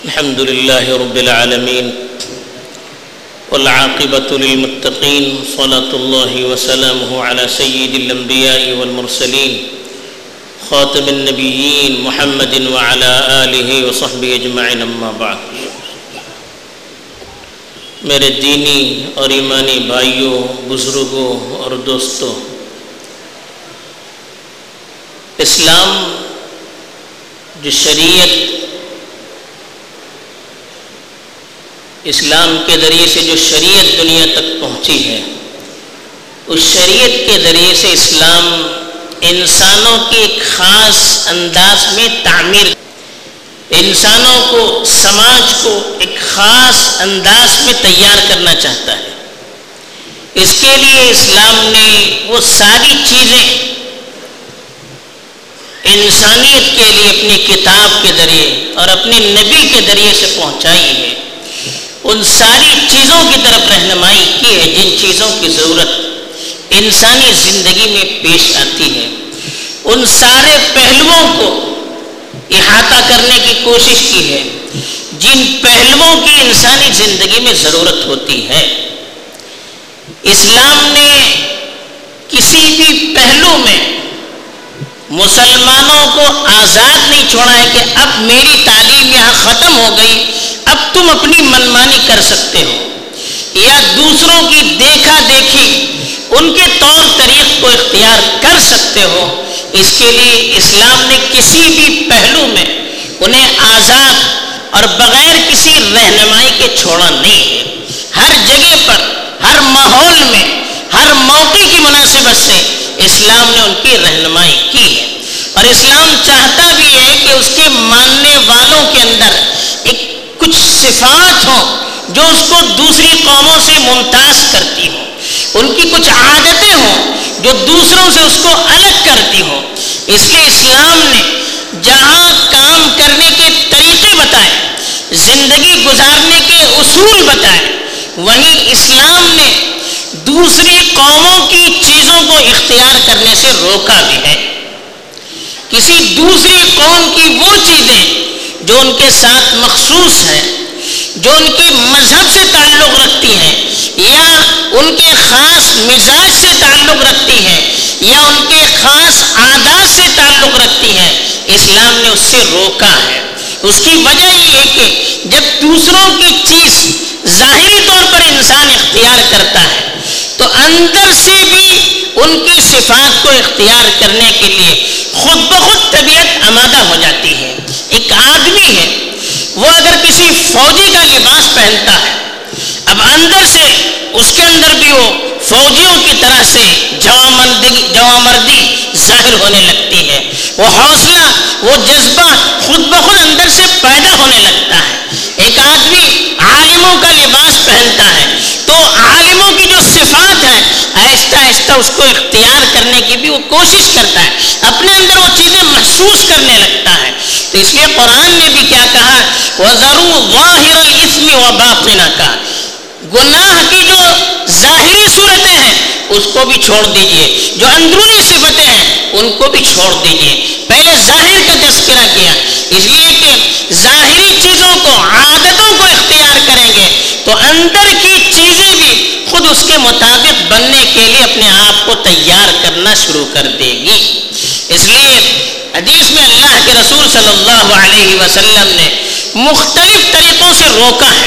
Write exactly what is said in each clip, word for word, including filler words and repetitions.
الحمد لله رب العالمين والعاقبة للمتقين صلاة الله وسلامه على سيد الأنبياء والمرسلين خاتم النبيين محمد وعلى آله وصحبه أجمعين أما بعد. میرے دینی اور ایمانی بھائیوں، بزرگوں اور دوستوں، اسلام جو شریعت اسلام کے ذریعے سے جو شریعت دنیا تک پہنچی ہے، اس شریعت کے ذریعے سے اسلام انسانوں کی ایک خاص انداز میں تعمیر، انسانوں کو، سماج کو ایک خاص انداز میں تیار کرنا چاہتا ہے. اس کے لیے اسلام نے وہ ساری چیزیں انسانیت کے لیے اپنی کتاب کے ذریعے اور اپنے نبی کے ذریعے سے پہنچائی ہے. ان ساری چیزوں کی طرف رہنمائی کی ہے جن چیزوں کی ضرورت انسانی زندگی میں پیش آتی ہے. ان سارے پہلوؤں کو احاطہ کرنے کی کوشش کی ہے جن پہلوؤں کی انسانی زندگی میں ضرورت ہوتی ہے. اسلام نے کسی بھی پہلو میں مسلمانوں کو آزاد نہیں چھوڑا ہے کہ اب میری تعلیم یہاں ختم ہو گئی، اب تم اپنی منمانی کر سکتے ہو یا دوسروں کی دیکھا دیکھی ان کے طور طریق کو اختیار کر سکتے ہو. اس کے لیے اسلام نے کسی بھی پہلو میں انہیں آزاد اور بغیر کسی رہنمائی کے چھوڑا نہیں ہے. ہر جگہ پر، ہر ماحول میں، ہر موقع کی مناسبت سے اسلام نے ان کی رہنمائی کی ہے. اور اسلام چاہتا بھی ہے کہ اس کے ماننے والوں کے اندر ایک کچھ صفات ہوں جو اس کو دوسری قوموں سے ممتاز کرتی ہوں، ان کی کچھ عادتیں ہوں جو دوسروں سے اس کو الگ کرتی ہوں. اس لیے اسلام نے جہاں کام کرنے کے طریقے بتائے، زندگی گزارنے کے اصول بتائے، وہیں اسلام نے دوسری قوموں کی چیزوں کو اختیار کرنے سے روکا بھی ہے. کسی دوسری قوم کی وہ چیزیں جو ان کے ساتھ مخصوص ہیں، جو ان کے مذہب سے تعلق رکھتی ہیں یا ان کے خاص مزاج سے تعلق رکھتی ہیں یا ان کے خاص عادات سے تعلق رکھتی ہیں، اسلام نے اس سے روکا ہے. اس کی وجہ یہ ہے کہ جب دوسروں کی چیز ظاہری طور پر انسان اختیار کرتا ہے تو اندر سے بھی ان کی صفات کو اختیار کرنے کے لیے خود بخود طبیعت آمادہ ہو جاتی ہے. ایک آدمی ہے، وہ اگر کسی فوجی کا لباس پہنتا ہے، اب اندر سے اس کے اندر بھی وہ فوجیوں کی طرح سے جوامردی جوامردی ظاہر ہونے لگتی ہے. وہ حوصلہ، وہ جذبہ خود بخود اندر سے پیدا ہونے لگتا ہے. ایک آدمی عالموں کا لباس پہنتا ہے تو عالموں کی جو صفات ہیں آہستہ آہستہ اس کو اختیار کرنے کی بھی وہ کوشش کرتا ہے، اپنے اندر وہ چیزیں محسوس کرنے لگتا ہے. تو اس لیے قرآن نے بھی کیا کہا، وَذَرُوا ظَاهِرَ الْإِثْمِ وَبَاطِنَهُ، گناہ کی جو ظاہری صورتیں ہیں اس کو بھی چھوڑ دیجئے، جو اندرونی صفتیں ہیں ان کو بھی چھوڑ دیجئے. پہلے ظاہر کا تذکرہ کیا، اس لیے کہ ظاہری چیزوں کو، عادتوں کو اختیار کریں گے تو اندر کی چیزیں بھی خود اس کے مطابق بننے کے لیے اپنے آپ کو تیار کرنا شروع کر دے گی. اس لیے حدیث میں اللہ کے رسول صلی اللہ علیہ وسلم نے مختلف طریقوں سے روکا ہے.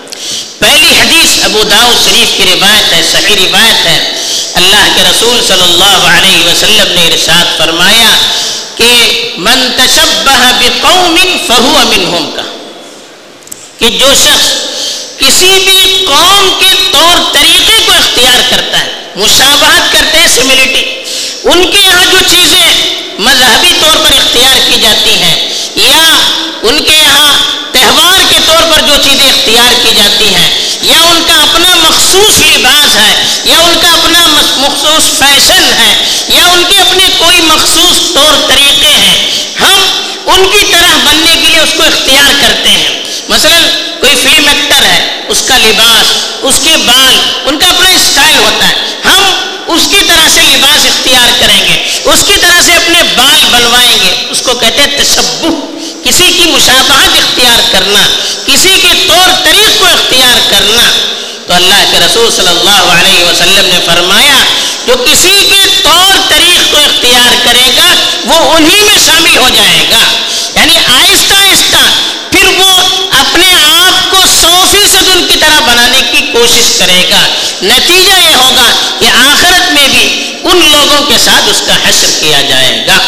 پہلی حدیث ابو داؤد شریف کی روایت ہے، صحیح روایت ہے. اللہ کے رسول صلی اللہ علیہ وسلم نے ارشاد فرمایا کہ من تشبہ بقوم فہو منہم، کا کہ جو شخص کسی بھی قوم کے طور طریقے کو اختیار کرتا ہے، مشابہت کرتے ہیں، سملٹی، ان کے یہاں جو چیزیں مذہبی طور پر اختیار کی جاتی ہیں یا ان کے یہاں تہوار کے طور پر جو چیزیں اختیار کی جاتی ہیں یا ان کا اپنا مخصوص لباس ہے یا ان کا اپنا مخصوص فیشن ہے یا ان کے اپنے کوئی مخصوص طور طریقے ہیں، ہم ان کی طرح بننے کے لیے اس کو اختیار کرتے ہیں. مثلا کوئی فلم ایکٹر ہے، اس کا لباس، اس کے بال، ان کا اپنا اسٹائل ہوتا ہے، ہم اس کی طرح سے لباس اختیار کریں گے، اس کی طرح سے اپنے بال بنوائیں گے. اس کو کہتے ہیں تشبہ، کسی کی مشابہت اختیار کرنا، کسی کے طور طریق کو اختیار کرنا، تو اللہ کے رسول صلی اللہ علیہ وسلم نے فرمایا جو کسی کے طور طریق کو اختیار کرے گا وہ انہی میں شامل ہو جائے گا. یعنی آہستہ آہستہ پھر وہ اپنے آپ کو سو فیصد ان کی طرح بنانے کی کوشش کرے گا. نتیجہ یہ ہوگا کہ آخرت میں بھی ان لوگوں کے ساتھ اس کا حشر کیا جائے گا.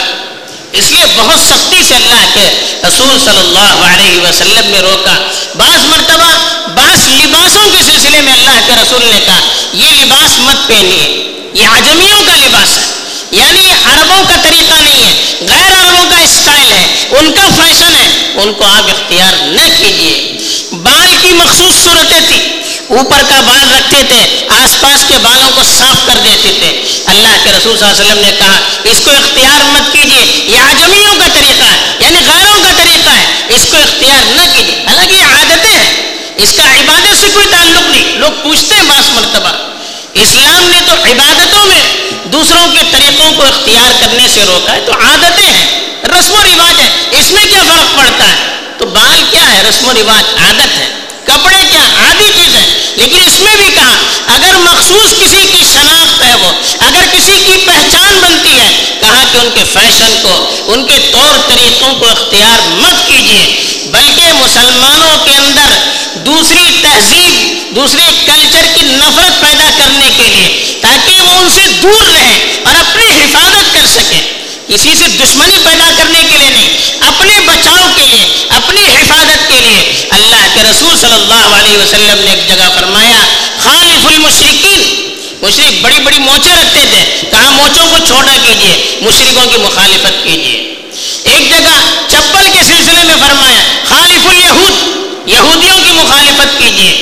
اس لیے بہت سختی سے اللہ کے رسول صلی اللہ علیہ وسلم نے روکا. بعض مرتبہ بعض لباسوں کے سلسلے میں اللہ کے رسول نے کہا یہ لباس مت پہنیے، یہ عجمیوں کا لباس ہے، یعنی یہ عربوں کا طریقہ نہیں ہے، غیر عربوں کا اسٹائل ہے، ان کا فیشن ہے، ان کو آپ اختیار نہ کیجیے. بال کی مخصوص صورتیں تھی، اوپر کا بال رکھتے تھے، آس پاس کے بالوں کو صاف کر دیتے تھے. اللہ کے رسول صلی اللہ علیہ وسلم نے کہا اس کو اختیار مت کیجیے، یہ عجمیوں کا طریقہ ہے، یعنی غیروں کا طریقہ ہے، اس کو اختیار نہ کیجیے. حالانکہ یہ عادتیں ہیں، اس کا عبادت سے کوئی تعلق نہیں. لوگ پوچھتے ہیں بعض مرتبہ اسلام نے تو عبادتوں میں دوسروں کے طریقوں کو اختیار کرنے سے روکا ہے، تو عادتیں ہیں، رسم و رواج ہے، اس میں کیا فرق پڑتا ہے؟ تو بال کیا ہے؟ رسم و رواج، عادت ہے. کپڑے کیا عادی چیز ہے. لیکن اس میں بھی کہا اگر مخصوص کسی کی شناخت ہے، وہ اگر کسی کی پہچان بنتی ہے، کہا کہ ان کے فیشن کو، ان کے طور طریقوں کو اختیار مت کیجیے، بلکہ مسلمانوں کے اندر دوسری تہذیب، دوسرے کلچر کی نفرت پیدا کرنے کے لیے، تاکہ وہ ان سے دور رہیں اور اپنی حفاظت کر سکیں. کسی سے دشمنی پیدا کرنے کے لیے نہیں، اپنے بچاؤ کے لیے، اپنی حفاظت کے لیے. اللہ کے رسول صلی اللہ علیہ وسلم نے ایک جگہ فرمایا خالف المشرکین. مشرک بڑی بڑی موچیں رکھتے تھے، کہا موچوں کو چھوٹا کیجیے، مشرکوں کی مخالفت کیجیے. ایک جگہ چپل کے سلسلے میں فرمایا خالف الیہود، یہودیوں کی مخالفت کیجیے.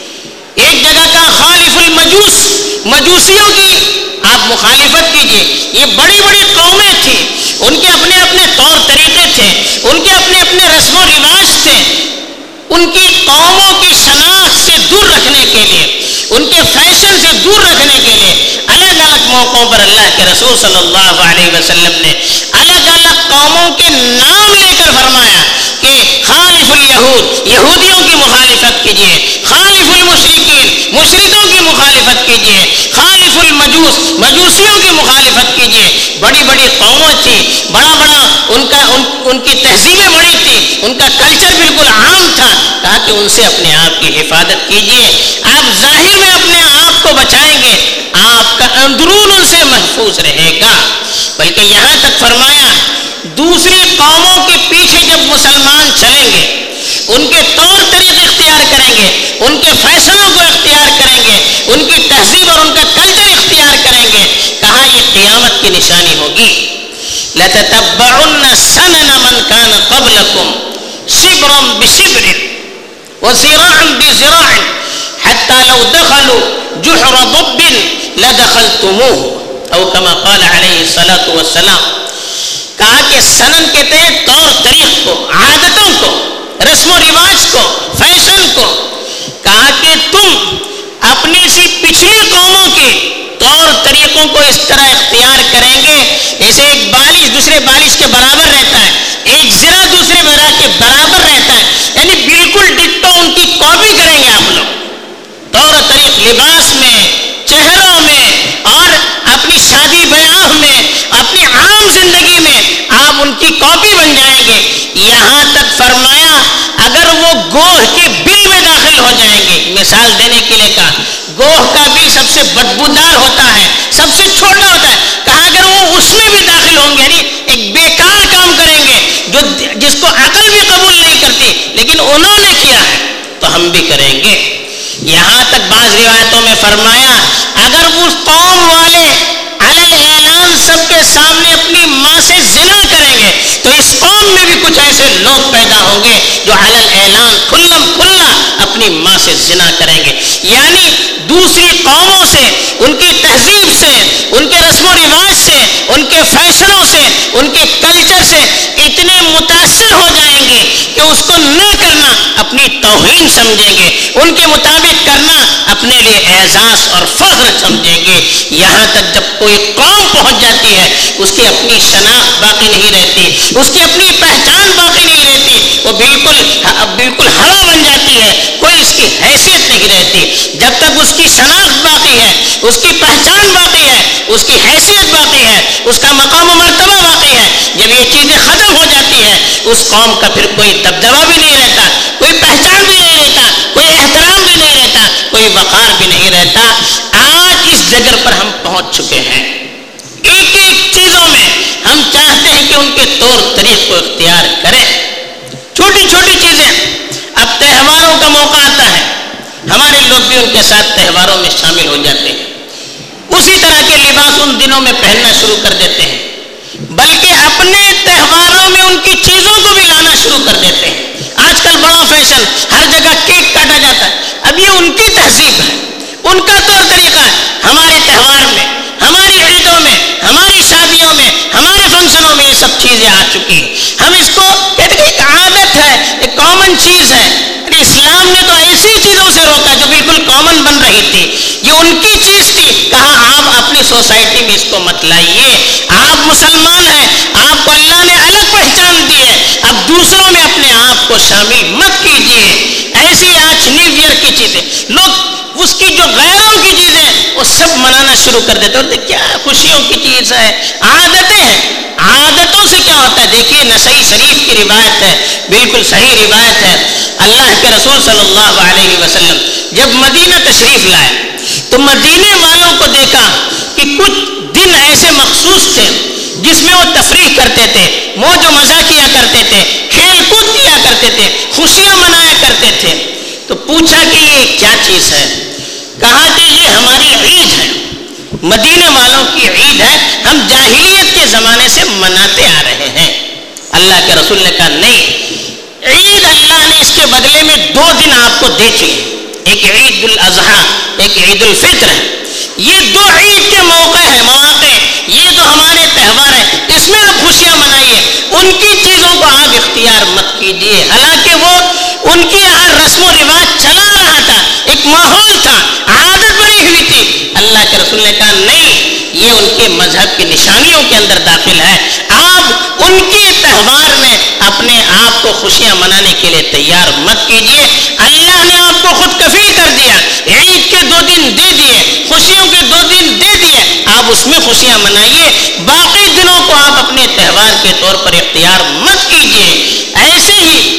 ایک جگہ کا خالف المجوس، مجوسیوں کی آپ مخالفت کیجیے. یہ بڑی بڑی قومیں تھیں، ان کے اپنے اپنے طور طریقے تھے، ان کے اپنے اپنے رسم و رواج تھے. ان کی قوموں کی شناخت سے دور رکھنے کے لیے، ان کے فیشن سے دور رکھنے کے لیے الگ الگ موقعوں پر اللہ کے رسول صلی اللہ علیہ وسلم نے الگ الگ قوموں کے نام لے کر فرمایا کہ خالف الیہود، یہودیوں کی مخالفت کیجیے، خالف المشرکین، مشرکوں کی مخالفت کیجیے، خالف المجوس، مجوسیوں کی مخالفت کیجیے. بڑی بڑی قومیں تھی، بڑا بڑا ان کا ان, ان کی تہذیبیں بڑی تھی، ان کا کلچر بالکل عام تھا. کہا کہ ان سے اپنے آپ کی حفاظت کیجیے. آپ ظاہر میں اپنے آپ کو بچائیں گے، آپ کا اندرون ان سے محفوظ رہے گا. بلکہ یہاں تک فرمایا دوسری قوموں کے پیچھے جب مسلمان چلیں گے، ان کے طور طریق اختیار کریں گے، ان کے فیشنوں کو اختیار کریں گے، ان کی تہذیب اور ان کا کلچر اختیار کریں گے، کہا یہ قیامت کی نشانی ہوگی. لَتَتَبَّعُنَّ سَنَنَ مَنْ كَانَ قَبْلَكُمْ شِبْرًا بِشِبْرٍ وَذِرَاعًا بِذِرَاعٍ حَتَّى لَوْ دَخَلُوا جُحْرَ ضَبٍّ لَدَخَلْتُمُوهُ او كما قال علیہ الصلاۃ والسلام. کہا کہ سنن کہتے ہیں طور طریق کو، عادتوں کو، رسم و رواج کو، فیشن کو. کہا کہ تم اپنی سی پچھلی قوموں کے طور طریقوں کو اس طرح اختیار کریں گے جیسے ایک بالش دوسرے بالش کے برابر رہتا ہے، ایک زرہ دوسرے زرہ کے برابر رہتا ہے، یعنی بالکل ڈٹو ان کی کاپی کریں گے آپ لوگ. طور طریق، لباس میں، چہروں میں اور اپنی شادی بیاہ میں، اپنی عام زندگی میں آپ ان کی کاپی بن جائیں گے. یہاں تک فرمایا اگر وہ گوہ کے بل میں داخل ہو جائیں گے، مثال دینے کے لیے کہا گوہ کا بل سب سے بدبودار ہوتا ہے، سب سے چھوٹا ہوتا ہے. کہا اگر وہ اس میں بھی داخل ہوں گے، یعنی ایک بیکار کام کریں گے جو جس کو عقل بھی قبول نہیں کرتی، لیکن انہوں نے کیا ہے تو ہم بھی کریں گے. یہاں تک بعض روایتوں میں فرمایا اگر اس قوم والے علل اعلان سب کے سامنے اپنی ماں سے زنا کریں گے تو اس قوم میں بھی کچھ ایسے لوگ پیدا ہوں گے جو علل اعلان کھلم کھلا اپنی ماں سے زنا کریں گے. یعنی دوسری قوموں سے، ان کی تہذیب سے، ان کے رسم و رواج سے، ان کے فیشنوں سے، ان کے کلچر سے اتنے متاثر ہو جائیں گے کہ اس کو نہ کرنا اپنی توہین سمجھیں گے، ان کے مطابق کرنا اپنے لیے اعزاز اور فخر سمجھیں گے. یہاں تک جب کوئی قوم پہنچ جاتی ہے اس کی اپنی شناخت باقی نہیں رہتی، اس کی اپنی پہچان باقی نہیں رہتی، بالکل بالکل ہوا بن جاتی ہے، کوئی اس کی حیثیت نہیں رہتی۔ جب تک اس کی شناخت باقی ہے، اس کی پہچان باقی ہے، اس کی حیثیت باقی ہے، اس کا مقام و مرتبہ باقی ہے، جب یہ چیزیں ختم ہو جاتی ہیں اس قوم کا پھر کوئی دبدبہ بھی نہیں رہتا، کوئی پہچان بھی نہیں رہتا، کوئی احترام بھی نہیں رہتا، کوئی وقار بھی نہیں رہتا۔ آج اس جگہ پر ہم پہنچ چکے ہیں، ایک ایک چیزوں میں ہم چاہتے ہیں کہ ان کے طور طریق کو اختیار کریں، چھوٹی چھوٹی چیزیں۔ اب تہواروں کا موقع آتا ہے، ہمارے لوگ بھی ان کے ساتھ تہواروں میں شامل ہو جاتے ہیں، اسی طرح کے لباس ان دنوں میں پہننا شروع کر دیتے ہیں، بلکہ اپنے تہواروں میں ان کی چیزوں کو بھی لانا شروع کر دیتے ہیں۔ آج کل بڑا فیشن، ہر جگہ کیک کاٹا جاتا ہے۔ اب یہ ان کی تہذیب ہے، ان کا طور طریقہ ہے۔ ہمارے تہوار میں، ہماری عیدوں میں، ہماری شادیوں میں، ہمارے فنکشنوں میں یہ سب چیزیں آ چکی ہیں۔ ہم اس کو کہتے ہیں ایک عادت ہے، ایک کامن چیز ہے۔ اسلام نے تو ایسی چیزوں سے روکا جو بالکل کامن بن رہی تھی، یہ ان کی چیز تھی۔ کہا آپ اپنی سوسائٹی میں اس کو مت لائیے، آپ مسلمان ہیں، آپ کو اللہ نے الگ پہچان دی ہے، اب دوسروں میں اپنے آپ کو شامل مت کیجیے۔ ایسی آج نیو ایئر کی چیزیں، لوگ اس کی جو غیروں کی چیزیں وہ سب منانا شروع کر دیتے ہیں۔ کیا خوشیوں کی چیز ہے، عادتیں ہیں، عادتوں سے کیا ہوتا ہے؟ دیکھیے نسائی شریف کی روایت ہے، بالکل صحیح روایت ہے۔ اللہ کے رسول صلی اللہ علیہ وسلم جب مدینہ تشریف لائے تو مدینے والوں کو دیکھا کہ کچھ دن ایسے مخصوص تھے جس میں وہ تفریح کرتے تھے، موج و مزہ کیا کرتے تھے، کھیل کود کیا کرتے تھے، خوشیاں منایا کرتے تھے۔ تو پوچھا کہ یہ کیا چیز ہے؟ کہا کہ یہ ہماری عید ہے، مدینہ والوں کی عید ہے، ہم جاہلیت کے زمانے سے مناتے آ رہے ہیں۔ اللہ کے رسول نے کہا نہیں، عید اللہ نے اس کے بدلے میں دو دن آپ کو دے چکے، ایک عید الاضحیٰ، ایک عید الفطر ہے۔ یہ دو عید کے موقع ہیں، مواقع، یہ جو ہمارے تہوار ہیں، اس میں آپ خوشیاں منائیے، ان کی چیزوں کو آپ اختیار مت کیجیے۔ حالانکہ وہ ان کی یہاں رسم و رواج چلا رہا تھا، ایک ماحول تھا، عادت بنی ہوئی تھی۔ اللہ کے رسول نے کہا نہیں، یہ ان کے مذہب کی نشانیوں کے اندر داخل ہے، آپ ان کے تہوار میں اپنے آپ کو خوشیاں منانے کے لیے تیار مت کیجیے۔ اللہ نے آپ کو خود کفیل کر دیا، عید کے دو دن دے دیے، خوشیوں کے دو دن دے دیے، آپ اس میں خوشیاں منائیے، باقی دنوں کو آپ اپنے تہوار کے طور پر اختیار مت کیجیے۔ ایسے ہی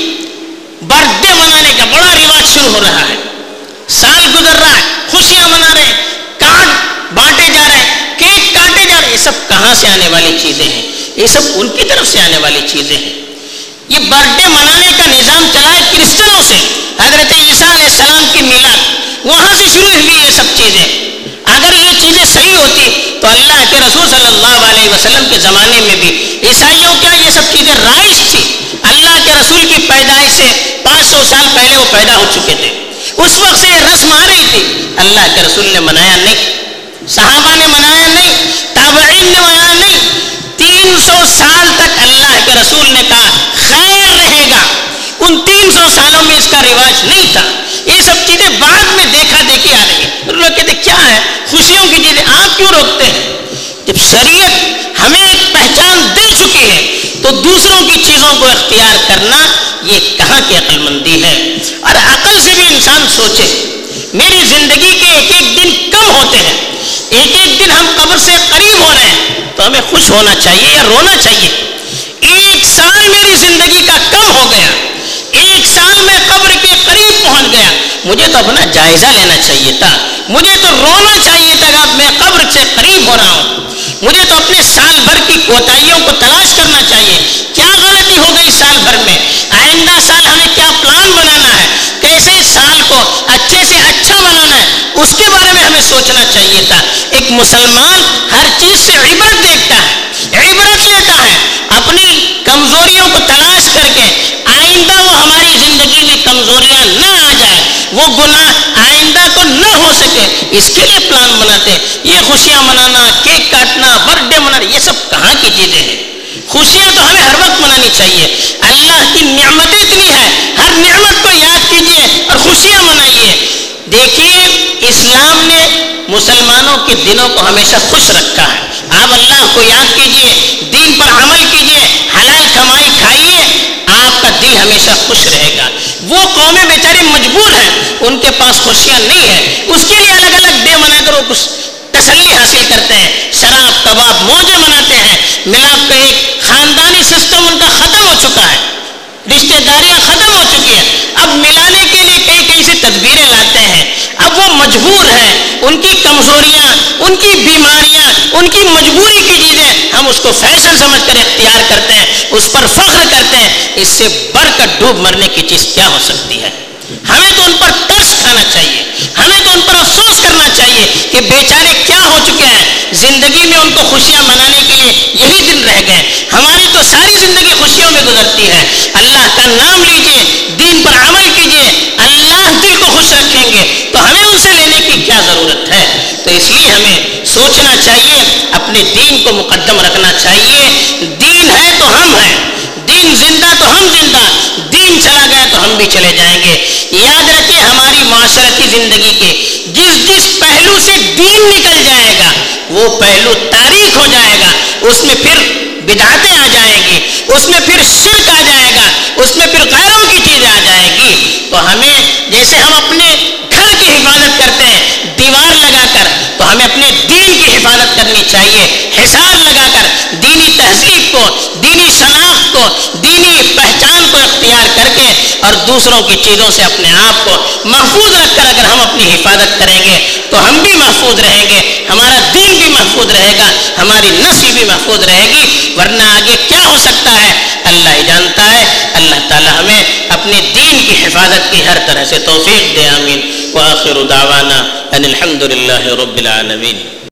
برتھ ڈے منانے کا بڑا رواج شروع ہو رہا ہے، سال گزر رہا ہے، خوشیاں منا رہے ہیں، کارڈ بانٹے جا رہے ہیں، کیک کاٹے جا رہے ہیں۔ یہ سب کہاں سے آنے والی چیزیں ہیں؟ یہ سب ان کی طرف سے آنے والی چیزیں ہیں۔ یہ برتھ ڈے منانے کا نظام چلا ہے کرسچنوں سے، حضرت عیسیٰ علیہ السلام کی میلاد، وہاں سے شروع ہوئی یہ سب چیزیں۔ اگر یہ چیزیں صحیح ہوتی تو اللہ کے رسول صلی اللہ علیہ وسلم کے زمانے میں بھی عیسائیوں کیا یہ سب چیزیں رائج تھی؟ اللہ کے رسول کی پیدائش سے پانچ سو سال پہلے وہ پیدا ہو چکے تھے، اس وقت سے یہ رسم آ رہی تھی۔ اللہ کے رسول نے منایا نہیں، صحابہ نے منایا نہیں، تابعین نے منایا نہیں۔ تین سو سال تک اللہ کے رسول نے کہا خیر رہے گا، ان تین سو سالوں میں اس کا رواج نہیں تھا۔ یہ سب چیزیں بعد میں دیکھا دیکھی آ رہی ہیں۔ لوگ کہتے کیا ہے خوشیوں کی چیزیں آپ کیوں روکتے ہیں؟ جب شریعت ہمیں ایک پہچان دے چکی ہے تو دوسروں کی چیزوں کو اختیار کرنا یہ کہاں کی عقل مندی ہے؟ اور عقل سے بھی انسان سوچے، میری زندگی کے ایک ایک دن کم ہوتے ہیں، ایک ایک دن ہم قبر سے قریب ہو رہے ہیں، تو ہمیں خوش ہونا چاہیے یا رونا چاہیے؟ ایک سال میری زندگی کا کم ہو گیا، ایک سال میں قبر کے قریب پہنچ گیا، مجھے تو اپنا جائزہ لینا چاہیے تھا، مجھے تو رونا چاہیے تھا کہ اب میں قبر سے قریب ہو رہا ہوں، مجھے تو اپنے سال بھر کی کوتاہیوں کو تلاش کرنا چاہیے، کیا غلطی ہو گئی سال بھر میں، آئندہ سال ہمیں کیا پلان بنانا ہے، کیسے سال کو اچھے سے اچھا بنانا ہے، اس کے بارے میں ہمیں سوچنا چاہیے تھا۔ ایک مسلمان ہر چیز سے عبرت دیکھتا ہے، عبرت لیتا ہے، اپنی کمزوریوں کو تلاش کر کے آئندہ وہ ہماری زندگی میں کمزوریاں نہ آ جائے، وہ گناہ آئندہ کو نہ ہو سکے، اس کے لیے پلان بناتے ہیں۔ یہ خوشیاں منانا، کیک کاٹنا، برتھ ڈے منانا، یہ سب کہاں کی چیزیں ہیں؟ خوشیاں تو ہمیں ہر وقت منانی چاہیے، اللہ کی نعمتیں اتنی ہیں، ہر نعمت کو یاد کیجیے اور خوشیاں منائیے۔ دیکھیے اسلام نے مسلمانوں کے دلوں کو ہمیشہ خوش رکھا ہے، آپ اللہ کو یاد کیجیے، دین پر عمل کیجیے، حلال کمائی کھائیے، آپ کا دل ہمیشہ خوش رہے گا. وہ قومیں بیچارے مجبور ہیں, ان کے پاس خوشیاں نہیں ہیں, اس کے لیے الگ الگ ڈے منا کر وہ کچھ تسلی حاصل کرتے ہیں, شراب کباب موجیں مناتے ہیں. ملاپ کا ایک خاندانی سسٹم ان کا ختم ہو چکا ہے, رشتہ داریاں ختم ہو چکی ہیں. اب ملانے کے لیے کئی کئی سے تدبیریں لاتے ہیں. اب وہ مجبور ہیں, ان کی کمزوریاں, ان کی بیماریاں, ان کی مجبوری کی چیزیں ہم اس کو فیشن سمجھ کر اختیار کرتے ہیں, اس پر فخر کرتے ہیں. اس سے بڑھ کر ڈوب مرنے کی چیز کیا ہو سکتی ہے؟ ہمیں تو ان پر ترس کھانا چاہیے, ہمیں تو ان پر افسوس کرنا چاہیے کہ بیچارے کیا ہو چکے ہیں. زندگی میں ان کو خوشیاں منانے کے لیے یہی دن رہ گئے. ہماری تو ساری زندگی خوشیوں میں گزرتی ہے. اللہ کا نام لیجئے, دین پر عمل کیجئے, اللہ دل کو خوش رکھیں گے تو ہمیں ان سے لینے کی کیا ضرورت ہے؟ تو اس لیے ہمیں سوچنا چاہیے, اپنے دین کو مقدم رکھنا چاہیے. دین ہے تو ہم ہیں, دین زندہ تو ہم زندہ, دین چلا گیا تو ہم بھی چلے جائیں گے. یاد رکھیں, ہماری معاشرتی زندگی کے جس جس پہلو سے دین نکل جائے گا وہ پہلو تاریخ ہو جائے گا. اس میں پھر بدعتیں آ جائیں گی, اس میں پھر شرک آ جائے گا, اس میں پھر غیروں کی چیزیں آ جائے گی. تو ہمیں جیسے ہم اپنے گھر کی حفاظت کرتے ہیں دیوار لگا کر, تو ہمیں اپنے دین کی حفاظت کرنی چاہیے حصار لگا کر. دینی تہذیب کو, دینی شناخت کو, دینی پہچان کو اختیار کر کے اور دوسروں کی چیزوں سے اپنے آپ کو محفوظ رکھ کر اگر ہم اپنی حفاظت کریں گے تو ہم بھی محفوظ رہیں گے, ہمارا دین بھی محفوظ رہے گا, ہماری نسل بھی محفوظ رہے گی. ورنہ آگے کیا ہو سکتا ہے اللہ ہی جانتا ہے. اللہ تعالی ہمیں اپنے دین کی حفاظت کی ہر طرح سے توفیق دے. آمین. وآخر دعوانا ان الحمد للہ رب العالمین.